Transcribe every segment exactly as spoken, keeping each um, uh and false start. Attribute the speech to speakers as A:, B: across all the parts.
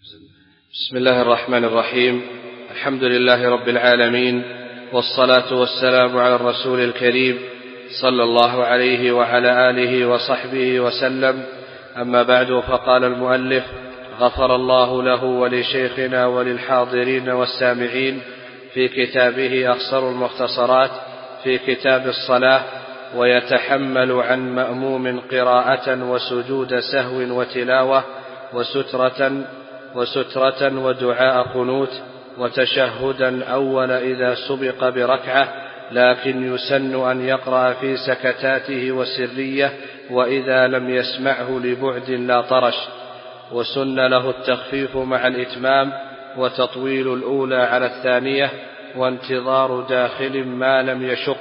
A: بسم الله الرحمن الرحيم. الحمد لله رب العالمين، والصلاة والسلام على الرسول الكريم صلى الله عليه وعلى آله وصحبه وسلم. أما بعد، فقال المؤلف غفر الله له ولشيخنا وللحاضرين والسامعين في كتابه أخصر المختصرات في كتاب الصلاة: ويتحمل عن مأموم قراءة وسجود سهو وتلاوة وسترة وسترة ودعاء قنوت وتشهدا أول إذا سبق بركعة، لكن يسن أن يقرأ في سكتاته وسرية، وإذا لم يسمعه لبعد لا طرش. وسن له التخفيف مع الإتمام، وتطويل الأولى على الثانية، وانتظار داخل ما لم يشق.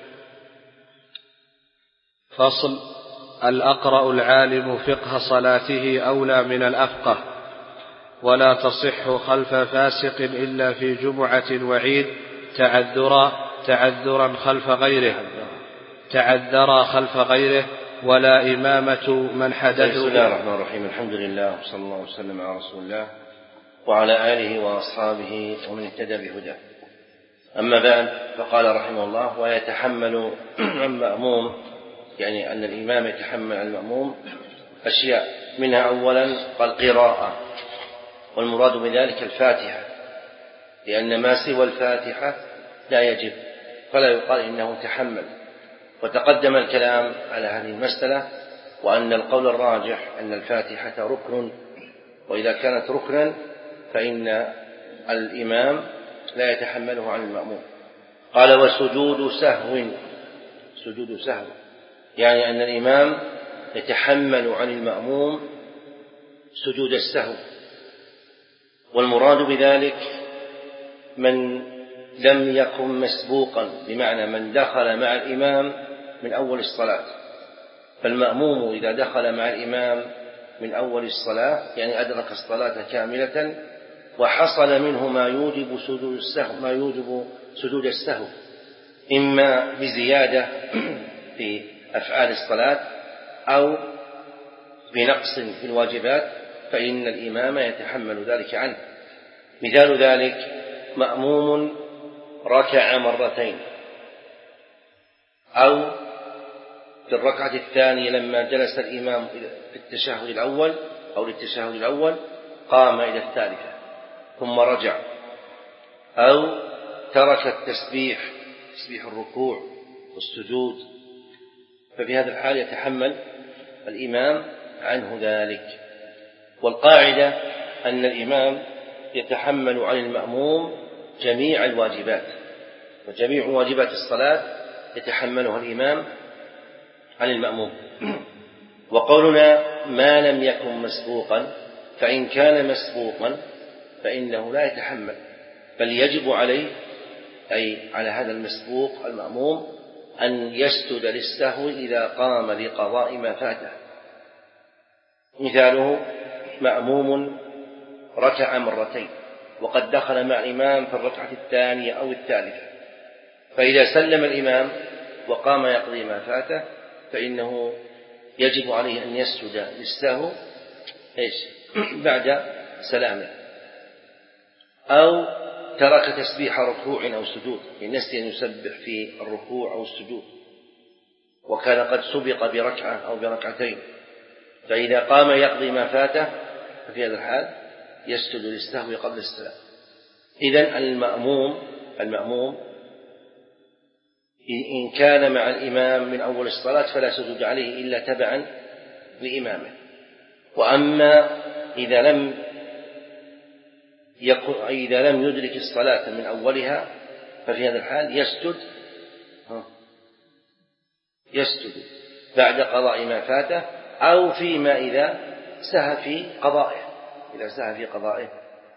A: فصل: الأقرأ العالم فقه صلاته أولى من الأفقه، ولا تصح خلف فاسق إلا في جمعة وعيد تعذرا تعذرا خلف غيره تعذرا خلف غيره ولا إمامة من حدث.
B: بسم الله الرحمن الرحيم. الحمد لله وصلى الله وسلم على رسول الله وعلى آله وأصحابه ومن اهتدى بهداه. أما بعد، فقال رحمه الله: ويتحمل عن مأموم، يعني أن الإمام يتحمل عن المأموم أشياء، منها أولا قال قراءة، والمراد بذلك الفاتحة، لأن ما سوى الفاتحة لا يجب، فلا يقال إنه تحمل. وتقدم الكلام على هذه المسألة، وأن القول الراجح أن الفاتحة ركن، وإذا كانت ركنا فإن الإمام لا يتحمله عن المأموم. قال: وسجود سهو، سجود سهو يعني أن الإمام يتحمل عن المأموم سجود السهو، والمراد بذلك من لم يكن مسبوقا، بمعنى من دخل مع الإمام من أول الصلاة. فالمأموم إذا دخل مع الإمام من أول الصلاة، يعني أدرك الصلاة كاملة، وحصل منه ما يوجب سجود السهو ما يوجب سجود السهو إما بزيادة في أفعال الصلاة أو بنقص في الواجبات، فإن الإمام يتحمل ذلك عنه. مثال ذلك: مأموم ركع مرتين، أو في الركعة الثانية لما جلس الإمام في التشهد الأول أو للتشهد الأول قام إلى الثالثة ثم رجع، أو ترك التسبيح تسبيح الركوع والسجود، ففي هذا الحال يتحمل الإمام عنه ذلك. والقاعدة أن الإمام يتحمل عن المأموم جميع الواجبات، وجميع واجبات الصلاة يتحملها الإمام عن المأموم. وقولنا ما لم يكن مسبوقا، فإن كان مسبوقا فإنه لا يتحمل، بل يجب عليه، أي على هذا المسبوق المأموم، أن يسجد للسهو إذا قام لقضاء ما فاته. مثاله: مأموم ركع مرتين وقد دخل مع الإمام في الركعة الثانية أو الثالثة، فإذا سلم الإمام وقام يقضي ما فاته فإنه يجب عليه أن يسجد للسهو إيش بعد سلامه، أو ترك تسبيح ركوع أو سجود، نسي أن يسبح في الركوع أو السجود وكان قد سبق بركعة أو بركعتين، فإذا قام يقضي ما فاته ففي هذا الحال يسجد للسهو قبل السلام. إذن المأموم المأموم إن كان مع الإمام من أول الصلاة فلا سجود عليه إلا تبعا لإمامه. وأما إذا لم يكن إذا لم يدرك الصلاة من أولها ففي هذا الحال يسجد يسجد بعد قضاء ما فاته، أو فيما إذا سهى في قضائه إذا سهى في قضائه.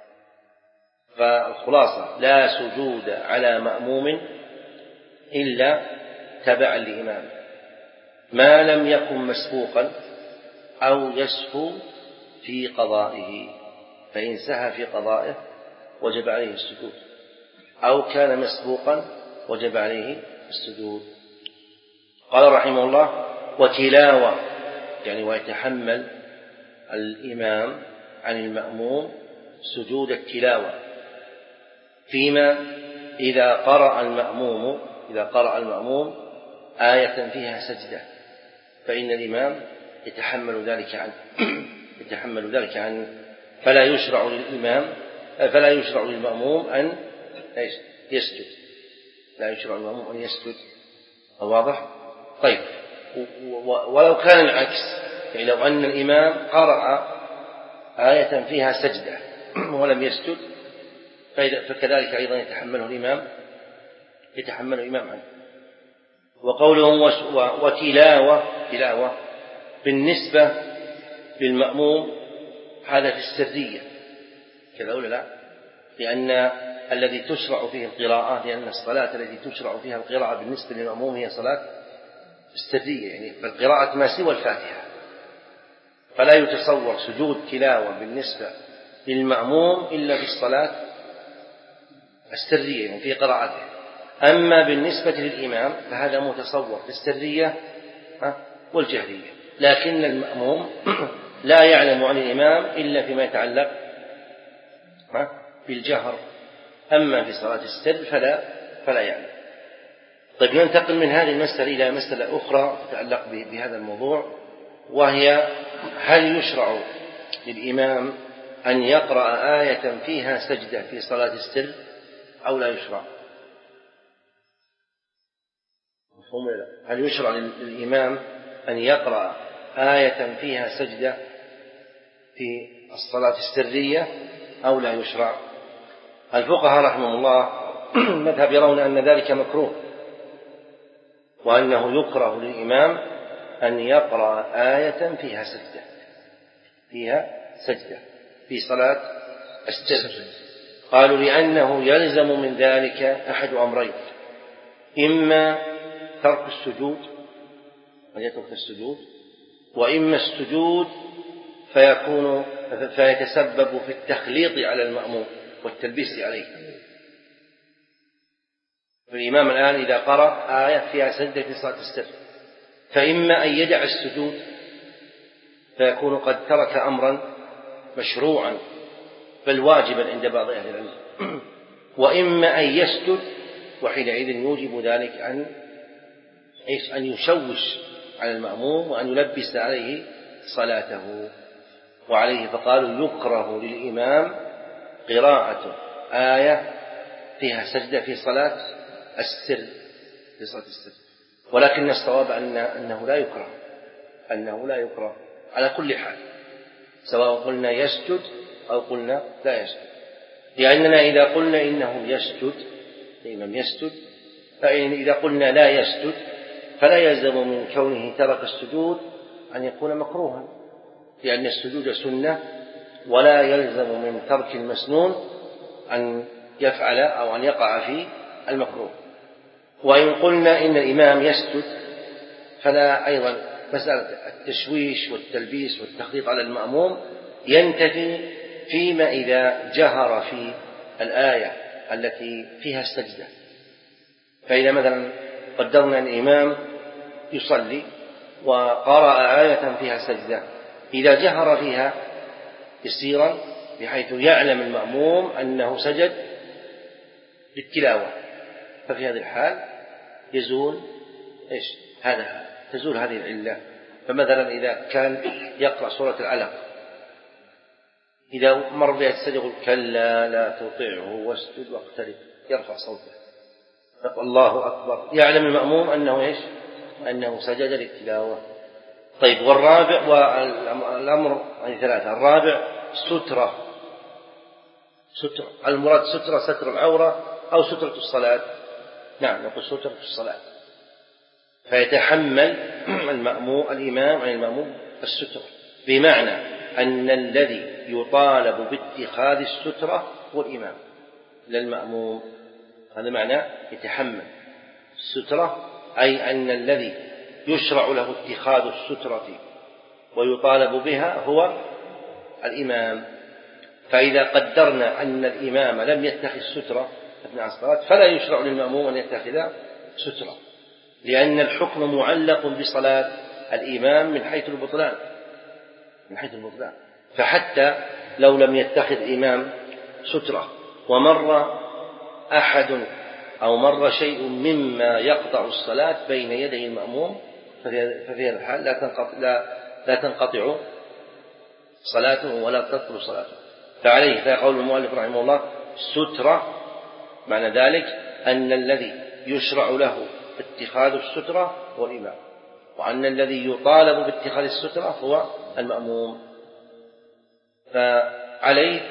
B: فالخلاصة: لا سجود على مأموم إلا تبعا لإمامه، ما لم يكن مسبوقا أو يسهو في قضائه، فإن سهى في قضائه وجب عليه السجود، أو كان مسبوقا وجب عليه السجود. قال رحمه الله: وتلاوة، يعني ويتحمل الإمام عن المأموم سجود التلاوة فيما إذا قرأ المأموم إذا قرأ المأموم آية فيها سجدة، فإن الإمام يتحمل ذلك عنه يتحمل ذلك عنه فلا يشرع للإمام فلا يشرع للمأموم أن يسجد لا يشرع للمأموم أن يسجد. واضح؟ طيب، ولو كان العكس، يعني لو أن الإمام قرأ آية فيها سجدة ولم يسجد فكذلك أيضا يتحمله الإمام يتحمل الإمام عنه. وقوله وتلاوة تلاوة بالنسبة للمأموم هذا في السرية كذا ولا لا؟ لأن الذي تشرع فيه القراءة لأن الصلاة التي تشرع فيها القراءة بالنسبة للمأموم هي صلاة السرية، يعني فالقراءة ما سوى الفاتحة، فلا يتصور سجود تلاوة بالنسبة للمأموم إلا في الصلاة السرية يعني في قراءته. أما بالنسبة للإمام فهذا متصور في السرية والجهرية، لكن المأموم لا يعلم عن الإمام إلا فيما يتعلق بالجهر، أما في صلاة السر فلا فلا يعلم. طيب، ننتقل من هذه المسألة إلى مسألة أخرى تتعلق بهذا الموضوع، وهي هل يشرع للإمام أن يقرأ آية فيها سجدة في صلاة السر أو لا يشرع؟ هل يشرع للإمام أن يقرأ آية فيها سجدة في الصلاة السرية أو لا يشرع؟ الفقهاء رحمه الله مذهب يرون أن ذلك مكروه، وأنه يكره للإمام أن يقرأ آية فيها سجدة فيها سجدة في صلاة السر. قالوا لأنه يلزم من ذلك أحد أمرين: إما ترك السجود ويترك السجود، وإما السجود فيكون فيتسبب في التخليط على المأموم والتلبيس عليه. فالإمام الآن إذا قرأ آية فيها سجدة في صلاة السر فإما أن يدع السجود فيكون قد ترك أمرا مشروعا بل واجبا عند بعض أهل العلم، وإما أن يسجد وحينئذ يوجب ذلك أن أن يشوش على المأموم وأن يلبس عليه صلاته. وعليه فقالوا يكره للإمام قراءة آية فيها سجدة في صلاة السر في صلاة السر ولكن الصواب أن أنه لا يكره أنه لا يكره على كل حال، سواء قلنا يسجد أو قلنا لا يسجد، لأننا إذا قلنا إنه يسجد الإمام يسجد، فإن إذا قلنا لا يسجد فلا يلزم من كونه ترك السجود أن يكون مكروها، لأن السجود سنة ولا يلزم من ترك المسنون أن يفعل أو أن يقع في المكروه. وإن قلنا إن الإمام يسجد فلا أيضا مسألة التشويش والتلبيس والتخليط على المأموم ينتفي فيما إذا جهر في الآية التي فيها السجدة. فإذا مثلا قدرنا أن الإمام يصلي وقرأ آية فيها سجدة، إذا جهر فيها يسيرا بحيث يعلم المأموم أنه سجد للتلاوة، ففي هذه الحال يزول إيش هذا تزول هذه العلة. فمثلا إذا كان يقرأ سورة العلق إذا مر بها السجد يقول كلا لا تطيعه واسجد واقترب، يرفع صوته يقول الله أكبر، يعلم المأموم أنه إيش أنه سجد للتلاوة. طيب، والرابع والأمر يعني ثلاثة. الرابع سترة سترة المراد سترة ستر العورة أو سترة الصلاة. نعم، نقول سترة الصلاة، فيتحمل المأموم الإمام عن المأموم السترة، بمعنى أن الذي يطالب باتخاذ السترة هو الإمام لا المأموم. هذا معنى يتحمل السترة، أي أن الذي يشرع له اتخاذ السترة ويطالب بها هو الإمام. فإذا قدرنا أن الإمام لم يتخذ سترة أثناء الصلاة فلا يشرع للمأموم أن يتخذ سترة، لأن الحكم معلق بصلاة الإمام من حيث البطلان من حيث البطلان فحتى لو لم يتخذ الإمام سترة ومر أحد أو مر شيء مما يقطع الصلاة بين يدي المأموم ففي هذا الحال لا تنقطع, لا, لا تنقطع صلاته ولا تبطل صلاته. فعليه فيقول المؤلف رحمه الله سترة، معنى ذلك أن الذي يشرع له اتخاذ السترة هو الإمام، وأن الذي يطالب باتخاذ السترة هو المأموم. فعليه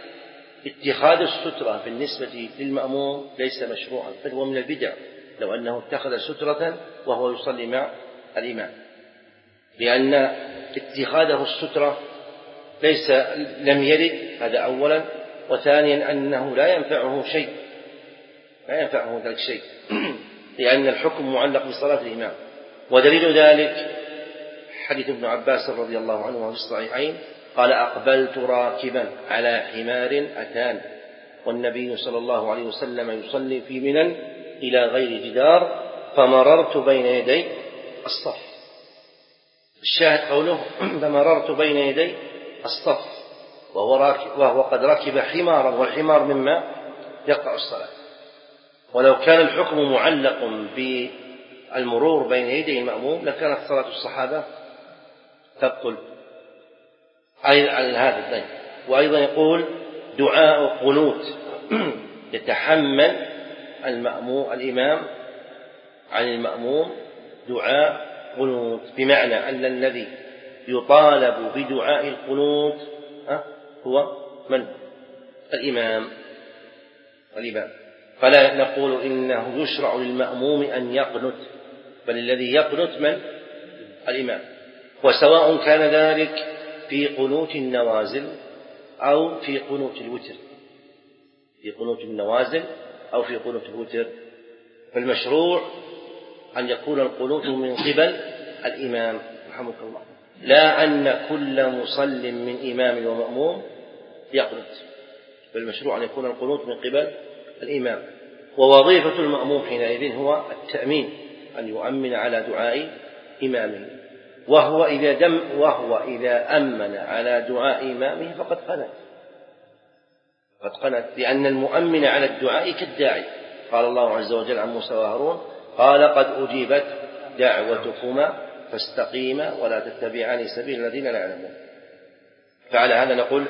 B: اتخاذ السترة بالنسبة للمأموم ليس مشروعا، بل هو من البدع لو أنه اتخذ سترة وهو يصلي مع الإمام، لأن اتخاذه السترة ليس لم يرد، هذا أولا، وثانيا أنه لا ينفعه شيء، لا ينفعه ذلك شيء لأن الحكم معلق بصلاة الإمام. ودليل ذلك حديث ابن عباس رضي الله عنه في الصحيحين قال أقبلت راكبا على حمار أتان والنبي صلى الله عليه وسلم يصلي في منى إلى غير جدار فمررت بين يدي الصف. الشاهد قوله فمررت بين يدي الصف، وهو, راكب وهو قد ركب حمارا، والحمار مما يقطع الصلاة. ولو كان الحكم معلق بالمرور بين يدي المأموم لكانت صلاة الصحابة تبطل على هذا الدين. وأيضا يقول دعاء قنوت يتحمل المأموم الإمام عن المأموم دعاء قنوت، بمعنى أن الذي يطالب بدعاء القنوت هو من؟ الإمام الإمام فلا نقول إنه يشرع للمأموم أن يقنت، بل الذي يقنت من؟ الإمام. وسواء كان ذلك في قنوت النوازل أو في قنوت الوتر، في قنوت النوازل أو في قنوت الوتر، فالمشروع أن يكون القنوت من قبل الإمام رحمه الله، لا أن كل مصل من إمام ومأموم يقنت، فالمشروع أن يكون القنوت من قبل الإمام. ووظيفة المأموم حينئذ هو التأمين، أن يؤمن على دعاء إمامه، وهو إذا, دم وهو إذا أمن على دعاء إمامه فقد قنت قد قنت لأن المؤمن على الدعاء كالداعي. قال الله عز وجل عن موسى وهارون قال قد أجيبت دعوتكما فاستقيما ولا تتبعان سبيل الذين لا يعلمون. فعلى هذا نقول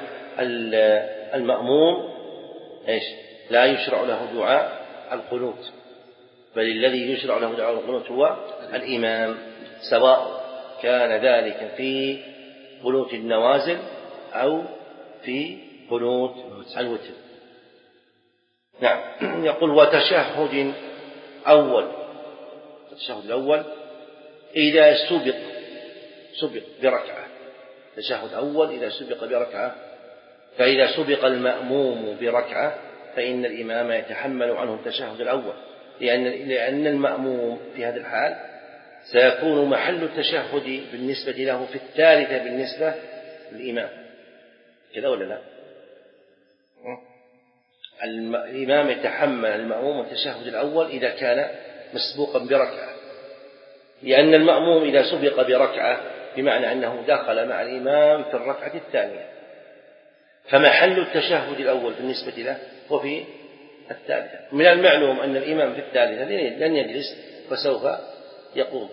B: المأموم إيش؟ لا يشرع له دعاء القنوت، بل الذي يشرع له دعاء القنوت هو الإمام، سواء كان ذلك في قنوت النوازل أو في قنوت الوتر. نعم. يقول وتشهد أول، التشهد الأول إذا سبق سبق بركعة، تشهد أول إذا سبق بركعة، فإذا سبق المأموم بركعة فإن الإمام يتحمل عنه التشهد الأول، لأن لأن المأموم في هذا الحال سيكون محل التشهد بالنسبة له في الثالثة بالنسبة للإمام، كذا ولا لا؟ الإمام يتحمل المأموم التشهد الأول إذا كان مسبوقا بركعة، لأن المأموم إذا سبق بركعة بمعنى أنه دخل مع الإمام في الركعة الثانية، فمحل التشهد الأول بالنسبة له هو في الثالثة. من المعلوم أن الإمام في الثالثة لن يجلس فسوف يقوم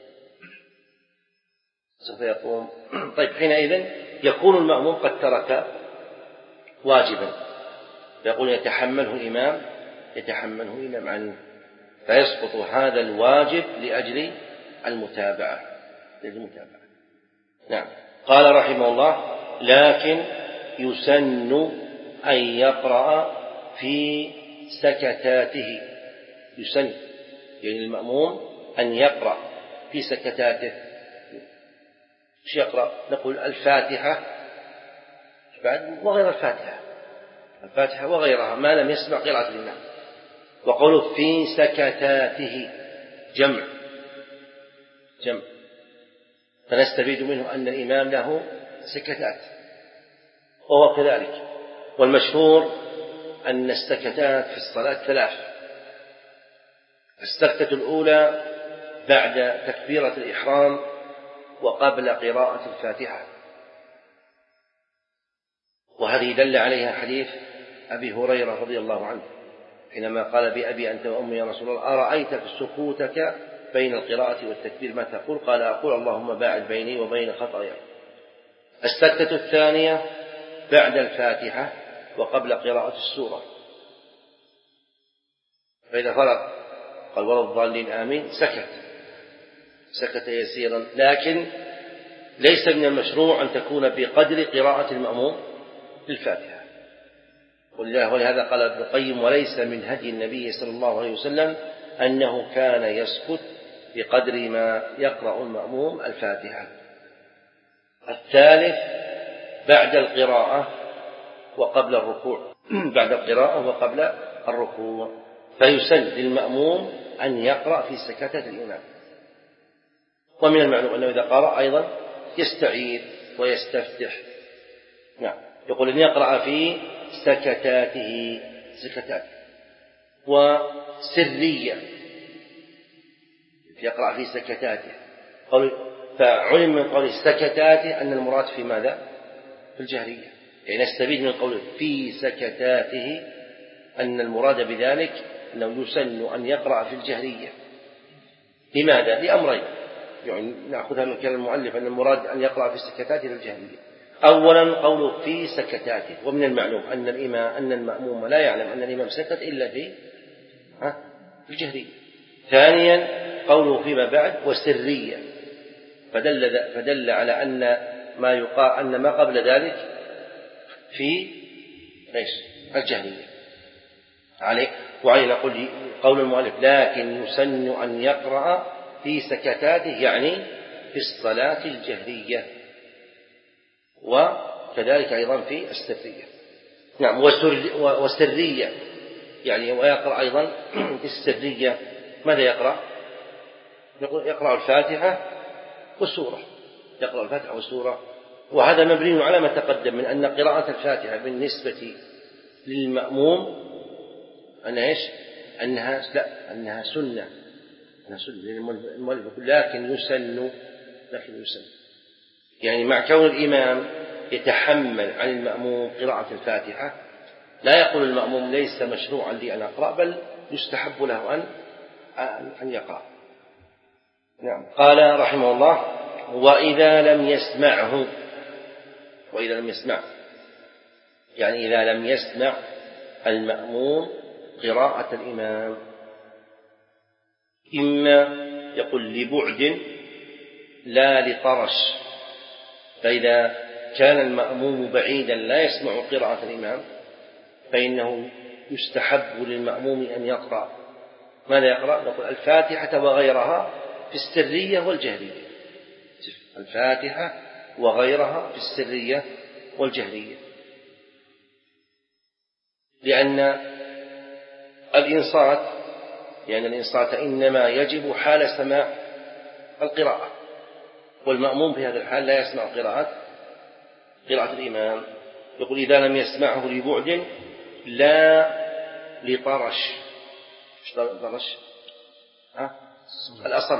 B: سوف يقوم طيب حينئذ يكون المأموم قد ترك واجبا، فيقول يتحمله الإمام يتحمله الإمام عنه، فيسقط هذا الواجب لأجل المتابعة للمتابعة. نعم. قال رحمه الله لكن يسن أن يقرأ في سكتاته، يسن يعني المأموم أن يقرأ في سكتاته. ايش يقرأ؟ نقول الفاتحة بعد وغير الفاتحة، الفاتحة وغيرها ما لم يسمع قراءة الإمام. وقوله في سكتاته جمع جمع فنستفيد منه أن الإمام له سكتات وهو كذلك. والمشهور أن السكتات في الصلاة ثلاث: السكتة الأولى بعد تكبيرة الإحرام وقبل قراءة الفاتحة، وهذه دل عليها حديث أبي هريرة رضي الله عنه حينما قال بأبي أنت وأمي يا رسول الله أرأيتك سكوتك بين القراءة والتكبير ما تقول؟ قال أقول اللهم باعد بيني وبين خطاياي. السكتة الثانية بعد الفاتحة وقبل قراءة السورة، فإذا فرغ قال ولا الضالين آمين سكت سكت يسيرا، لكن ليس من المشروع أن تكون بقدر قراءة المأموم للفاتحة. ولهذا قال ابن القيم وليس من هدي النبي صلى الله عليه وسلم أنه كان يسكت بقدر ما يقرأ المأموم الفاتحة. الثالث بعد القراءة وقبل الركوع بعد القراءة وقبل الركوع، فيسن للمأموم أن يقرأ في سكتة الإمام. ومن المعلوم أنه إذا قرأ أيضا يستعيذ ويستفتح. نعم، يقول أن يقرأ في سكتاته سكتات وسرية، يقرأ في سكتاته. فعلم من قول سكتاته أن المراد في ماذا؟ في الجهرية، يعني نستفيد من قوله في سكتاته أن المراد بذلك أنه يسن أن يقرأ في الجهرية. لماذا؟ لأمرين، يعني نأخذها من كلام المؤلف أن المراد أن يقرأ في سكتاته الجهرية. أولا قوله في سكتاته، ومن المعلوم أن الإمام أن المأموم لا يعلم أن الإمام سكت إلا في في الجهرية. ثانيا قوله فيما بعد وسرية، فدل فدل على أن ما يقال أن ما قبل ذلك في ليش الجهرية عليه. وعليه نقول قول المؤلف لكن يسن أن يقرأ في سكتاته يعني في الصلاة الجهرية، وكذلك أيضا في السرية. نعم، وسرية يعني ويقرأ أيضا في السرية. ماذا يقرأ؟ يقرأ الفاتحة والسورة، يقرأ الفاتحة والسورة. وهذا مبني على ما تقدم من أن قراءة الفاتحة بالنسبة للمأموم أنها إيش؟ أنها لا أنها سنة، أنها سنة المؤلف يقول لكن يسن لكن يسن يعني مع كون الإمام يتحمل عن المأموم قراءة الفاتحة لا يقول المأموم ليس مشروعا لي أن أقرأ، بل يستحب له أن أن يقرأ. نعم. قال رحمه الله وإذا لم يسمعه، وإذا لم يسمع يعني إذا لم يسمع المأموم قراءة الإمام، إما يقول لبعد لا لطرش، فإذا كان المأموم بعيدا لا يسمع قراءة الإمام فإنه يستحب للمأموم أن يقرأ. ماذا يقرأ؟ نقول الفاتحة وغيرها في السرية والجهرية، الفاتحة وغيرها في السرية والجهرية، لأن الإنصات يعني الإنصات إنما يجب حال سماع القراءة، والمأموم في هذا الحال لا يسمع قراءة قراءة الإمام. يقول إذا لم يسمعه لبعد لا لطرش. ايش طرش؟ ها؟ الأصم.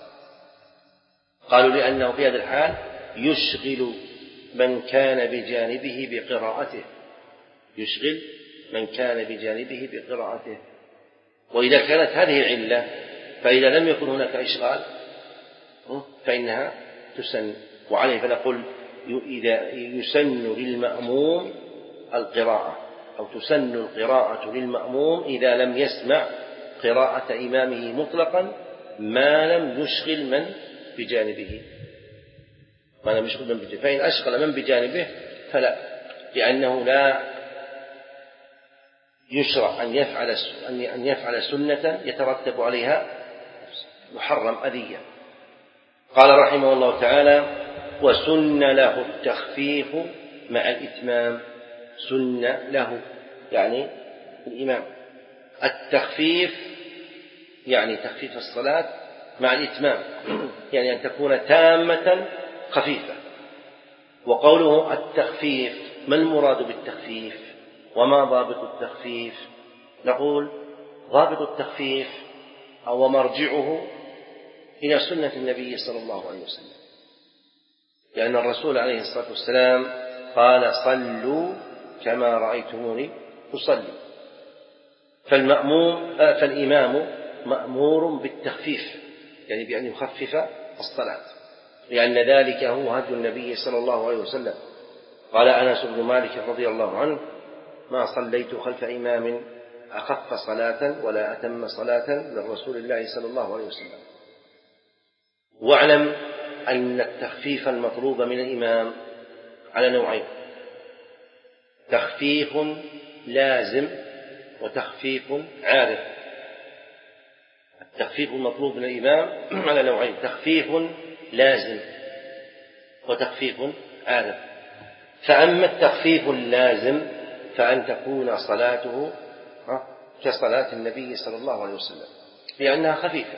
B: قالوا لأنه في هذا الحال يشغل من كان بجانبه بقراءته، يشغل من كان بجانبه بقراءته. وإذا كانت هذه العلة فإذا لم يكن هناك إشغال فإنها تسن. وعليه فنقول إذا يسن للمأموم القراءة أو تسن القراءة للمأموم إذا لم يسمع قراءة إمامه مطلقا ما لم يشغل من بجانبه، ما لم يشغل من بجانبه. فإن أشغل من بجانبه فلا، لأنه لا يشرع أن يفعل أن يفعل سنة يترتب عليها محرم أذية. قال رحمه الله تعالى وسن له التخفيف مع الإتمام. سن له يعني الإمام التخفيف يعني تخفيف الصلاة مع الإتمام، يعني أن تكون تامة خفيفة. وقوله التخفيف ما المراد بالتخفيف وما ضابط التخفيف؟ نقول ضابط التخفيف أو مرجعه إلى سنة النبي صلى الله عليه وسلم، لأن الرسول عليه الصلاة والسلام قال صلوا كما رأيتموني أصلي. فالمأموم فالإمام مأمور بالتخفيف، يعني بأن يخفف الصلاة، لأن ذلك هو هدي النبي صلى الله عليه وسلم. قال أنس بن مالك رضي الله عنه: ما صليت خلف إمام أخف صلاة ولا أتم صلاة من رسول الله صلى الله عليه وسلم. واعلم أن التخفيف المطلوب من الإمام على نوعين: تخفيف لازم وتخفيف عارض. التخفيف المطلوب من الإمام على نوعين: تخفيف لازم وتخفيف عارض. فأما التخفيف اللازم فأن تكون صلاته كصلاة النبي صلى الله عليه وسلم، لأنها خفيفة،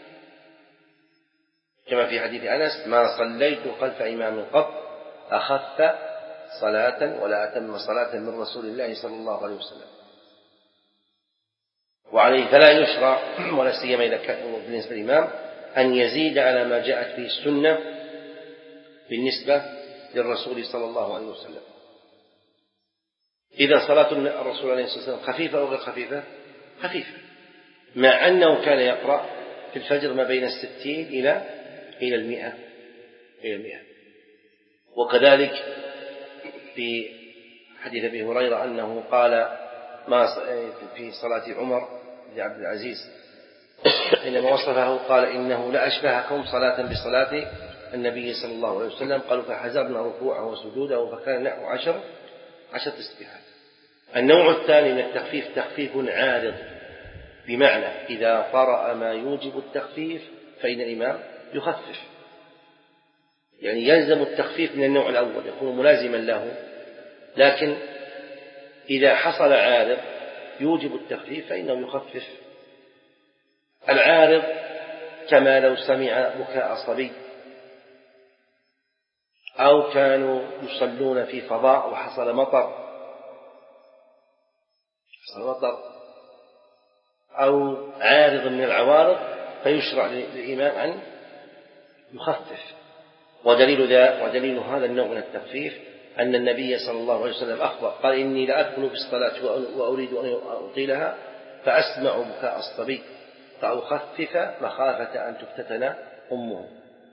B: كما في حديث أنس: ما صليت خلف إمام قط أخف صلاة ولا أتم صلاة من رسول الله صلى الله عليه وسلم. وعليه فلا يشرع، ولا سيما إذا كان بالنسبة للإمام، أن يزيد على ما جاءت به السنة بالنسبة للرسول صلى الله عليه وسلم. إذا صلاة الرسول عليه الصلاة والسلام خفيفة أو غير خفيفة؟ خفيفة، مع أنه كان يقرأ في الفجر ما بين الستين إلى إلى المئة إلى المئة. وكذلك في حديث أبي هريرة أنه قال ما في صلاة عمر بن عبد العزيز حينما وصفه قال: إنه لأشبهكم صلاة بصلاة النبي صلى الله عليه وسلم. قالوا: فحزبنا ركوعه وسجوده فكان نحو عشر عشر تسبيحات. النوع الثاني من التخفيف تخفيف عارض، بمعنى إذا طرأ ما يوجب التخفيف فإن الإمام يخفف، يعني يلزم التخفيف من النوع الأول، يكون ملازما له، لكن إذا حصل عارض يوجب التخفيف فإنه يخفف. العارض كما لو سمع بكاء صبي، أو كانوا يصلون في فضاء وحصل مطر حصل مطر أو عارض من العوارض، فيشرع للإمام أن يخفف. ودليل ذا ودليل هذا النوع من التخفيف أن النبي صلى الله عليه وسلم أخبر قال: إني لأدخل في الصلاة وأريد أن أطيلها فأسمع بكاء الصبي فأخفف مخافة أن تفتتن أمه.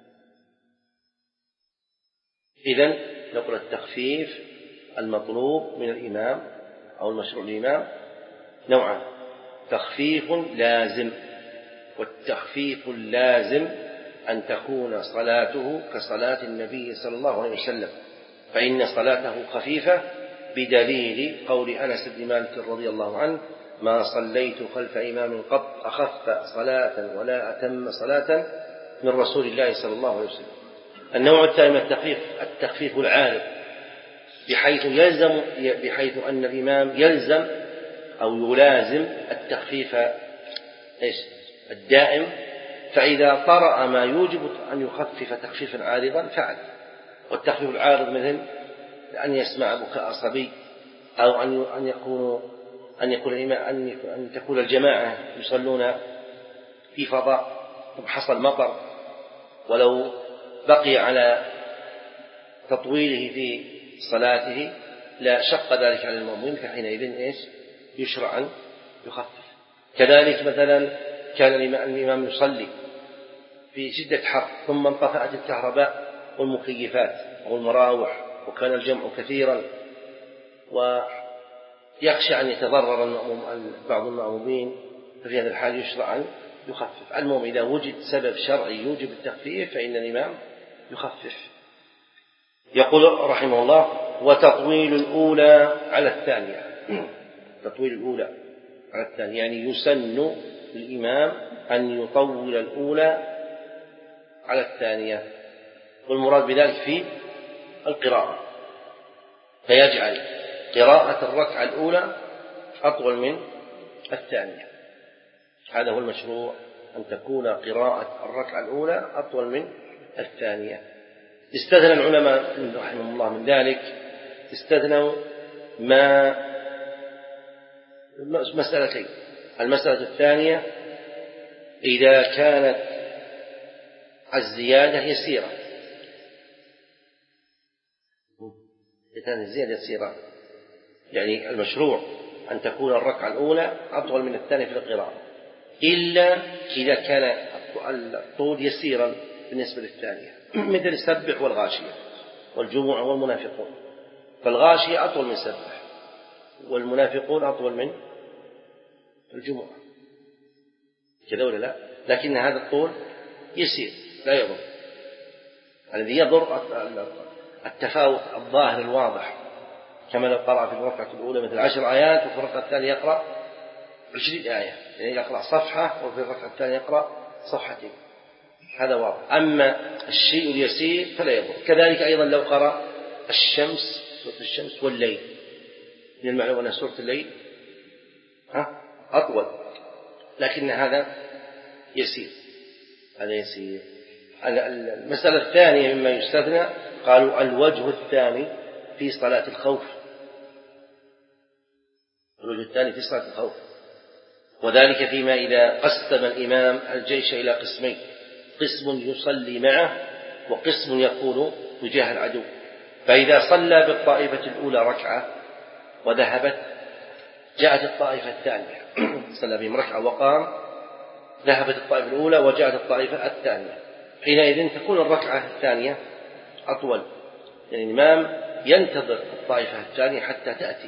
B: إذن نقول التخفيف المطلوب من الإمام أو المشروع للإمام نوعان: تخفيف لازم، والتخفيف اللازم أن تكون صلاته كصلاة النبي صلى الله عليه وسلم، فإن صلاته خفيفة بدليل قول أنس بن مالك رضي الله عنه: ما صليت خلف إمام قط أخف صلاة ولا أتم صلاة من رسول الله صلى الله عليه وسلم. النوع الثاني من التخفيف التخفيف العارض، بحيث يلزم بحيث أن الإمام يلزم أو يلازم التخفيف إيش الدائم، فإذا طرأ ما يوجب أن يخفف تخفيفا عارضا فعل. والتخفيف العارض مثل أن يسمع بكاء صبي، أو أن أن يكون أن يكون الإمام أن تكون الجماعة يصلون في فضاء حصل مطر، ولو بقي على تطويله في صلاته لا شق ذلك على المأمومين، فحينئذ إيش يشرع أن يخفف. كذلك مثلا كان الإمام يصلي في شدة حر ثم انطفأت الكهرباء والمكيفات والمراوح وكان الجمع كثيرا، ويخشى أن يتضرر المأموم بعض المأمومين، ففي هذا الحال يشرع أن يخفف. المهم إذا وجد سبب شرعي يوجب التخفيف فإن الإمام يخفف. يقول رحمه الله: وتطويل الأولى على الثانية. تطويل الأولى على الثانية يعني يسن للإمام أن يطول الأولى على الثانية، والمراد بذلك في القراءة، فيجعل قراءة الركعة الأولى أطول من الثانية. هذا هو المشروع، أن تكون قراءة الركعة الأولى أطول من الثانية. استثنى العلماء رحمهم الله من ذلك، استثنوا ما مسألتين. المسألة الثانية إذا كانت الزيادة يسيرة، إذا كانت الزيادة يسيرة يعني المشروع أن تكون الركعة الأولى أطول من الثانية في القراءة، إلا إذا كان الطول يسيرا بالنسبة للثانية، مثل سبح والغاشية والجموع والمنافقون، فالغاشية أطول من سبح والمنافقون أطول من الجموع كذا ولا لا؟ لكن هذا الطول يسير لا يضر. الذي يضر التفاوت الظاهر الواضح، كما لو قرأ في الركعة الأولى مثل عشر آيات وفي الركعة الثانية يقرأ عشرين آية، يعني يقرأ صفحة وفي الركعة الثانية يقرأ صفحتين، هذا واضح. أما الشيء اليسير فلا يضر. كذلك أيضا لو قرأ الشمس، سورة الشمس والليل، من المعلوم أن سورة الليل ها أطول، لكن هذا يسير، هذا يسير. المسألة الثانية مما يستثنى قالوا الوجه الثاني في صلاة الخوف، الوجه الثاني في صلاة الخوف، وذلك فيما إذا قسم الإمام الجيش إلى قسمين، قسم يصلي معه وقسم يكون تجاه العدو، فإذا صلى بالطائفة الأولى ركعة وذهبت، جاءت الطائفة الثانية صلى بهم ركعة وقام، ذهبت الطائفة الأولى وجاءت الطائفة الثانية، حينئذ تكون الركعة الثانية أطول، يعني الإمام ينتظر الطائفة الثانية حتى تأتي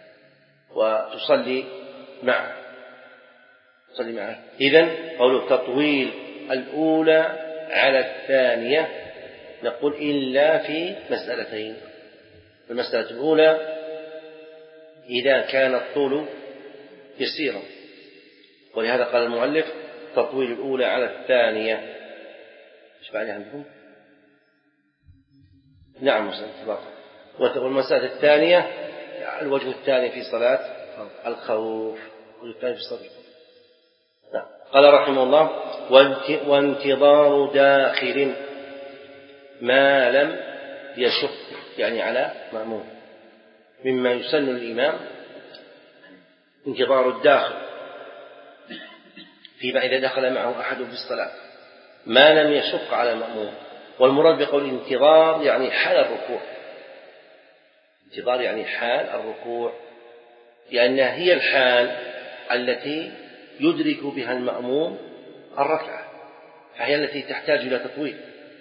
B: وتصلي معه تصلي معه. إذن قولوا تطويل الأولى على الثانية، نقول إلا في مسألتين. المسألة الأولى إذا كان الطول يسيرا، ولهذا قال المؤلف تطويل الأولى على الثانية. ايش بعدها عندكم؟ نعم مسألة. والمسألة الثانية الوجه الثاني في صلاة الخوف، الوجه الثاني في صلاة الخوف. نعم. قال رحمه الله وانتظار داخل ما لم يشق، يعني على مأموم، مما يسن الإمام انتظار الداخل فيما إذا دخل معه أحد في الصلاة ما لم يشق على المأموم. والمراد بقول انتظار يعني حال الركوع، انتظار يعني حال الركوع، لأنها هي الحال التي يدرك بها المأموم الركعة، فهي التي تحتاج إلى تطويل.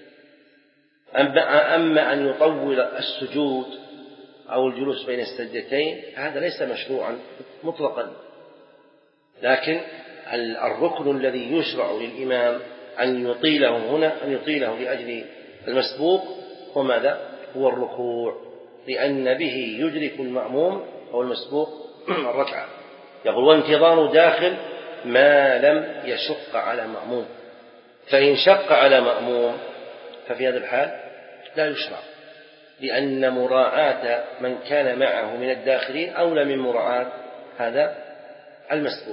B: أما أن يطول السجود أو الجلوس بين السجدتين هذا ليس مشروعا مطلقا، لكن الركن الذي يشرع للإمام أن يطيله هنا، أن يطيله لأجل المسبوق، هو ماذا؟ هو الركوع، لأن به يدرك المأموم أو المسبوق الركعة. يقول وانتظار داخل ما لم يشق على مأموم، فإن شق على مأموم ففي هذا الحال لا يشرع، لأن مراعاة من كان معه من الداخلين أولى من مراعاة هذا المسبوق.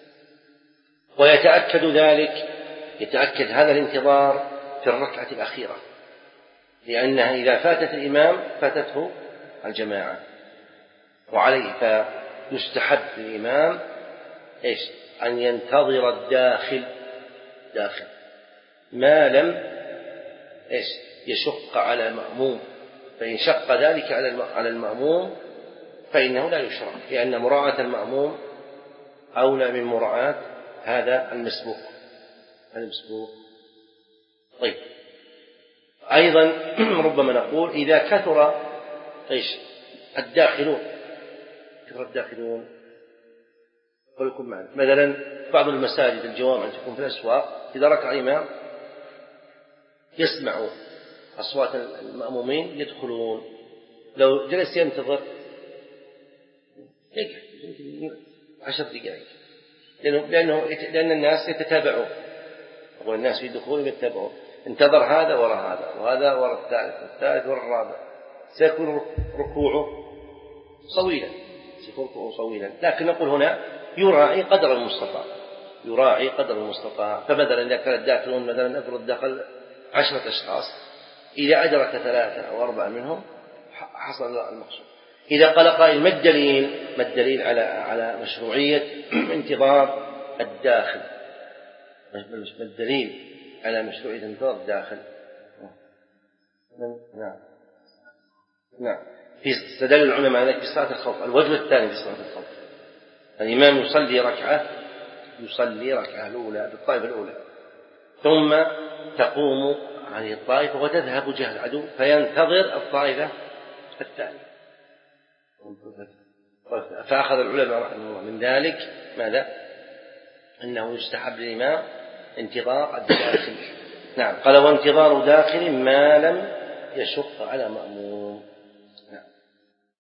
B: ويتأكد ذلك، يتأكد هذا الانتظار في الركعة الأخيرة، لأنها إذا فاتت الإمام فاتته الجماعة، وعليه فيستحب للإمام إيش؟ أن ينتظر الداخل داخل ما لم إيش؟ يشق على المأموم، فإن شق ذلك على المأموم فإنه لا يشرع، لأن مراعاة المأموم أولى من مراعاة هذا المسبوق المسبوق. طيب أيضا ربما نقول إذا كثر إيش الداخلون، كثر الداخلون فلكم معنا، مثلا بعض المساجد الجوامع تكون في الأسواق، إذا ركع الإمام يسمع أصوات المأمومين يدخلون، لو جلس ينتظر يقف عشر دقائق، لأنه, لأنه لأن الناس يتتابعون، والناس في دخول يتتابعون، انتظر هذا وراء هذا وهذا وراء الثالث والثالث وراء الرابع، سيكون ركوعه طويلا سيكون ركوعه طويلا. لكن نقول هنا يراعي قدر المستطاع، يراعي قدر المستطاع. فمثلا إذا كان الداخلون مثلا أفرض دخل عشرة أشخاص، إذا أدرك ثلاثة أو أربعة منهم حصل المقصود. إذا قال قائل ما الدليل؟ ما الدليل على على مشروعية انتظار الداخل؟ ما الدليل على مشروعية انتظار الداخل؟ نعم نعم استدل العلماء على ذلك في صلاة الخوف. الوجه الثاني في صلاة الخوف الإمام يصلي ركعة يصلي ركعة الأولى بالطائفة الأولى ثم تقوم هذه الطائفة وتذهب جهة العدو فينتظر الطائفة الثانية، فأخذ العلماء رحمه الله من ذلك ماذا؟ أنه يستحب للإمام انتظار الداخل. نعم. قال وانتظار داخل ما لم يشق على مأموم.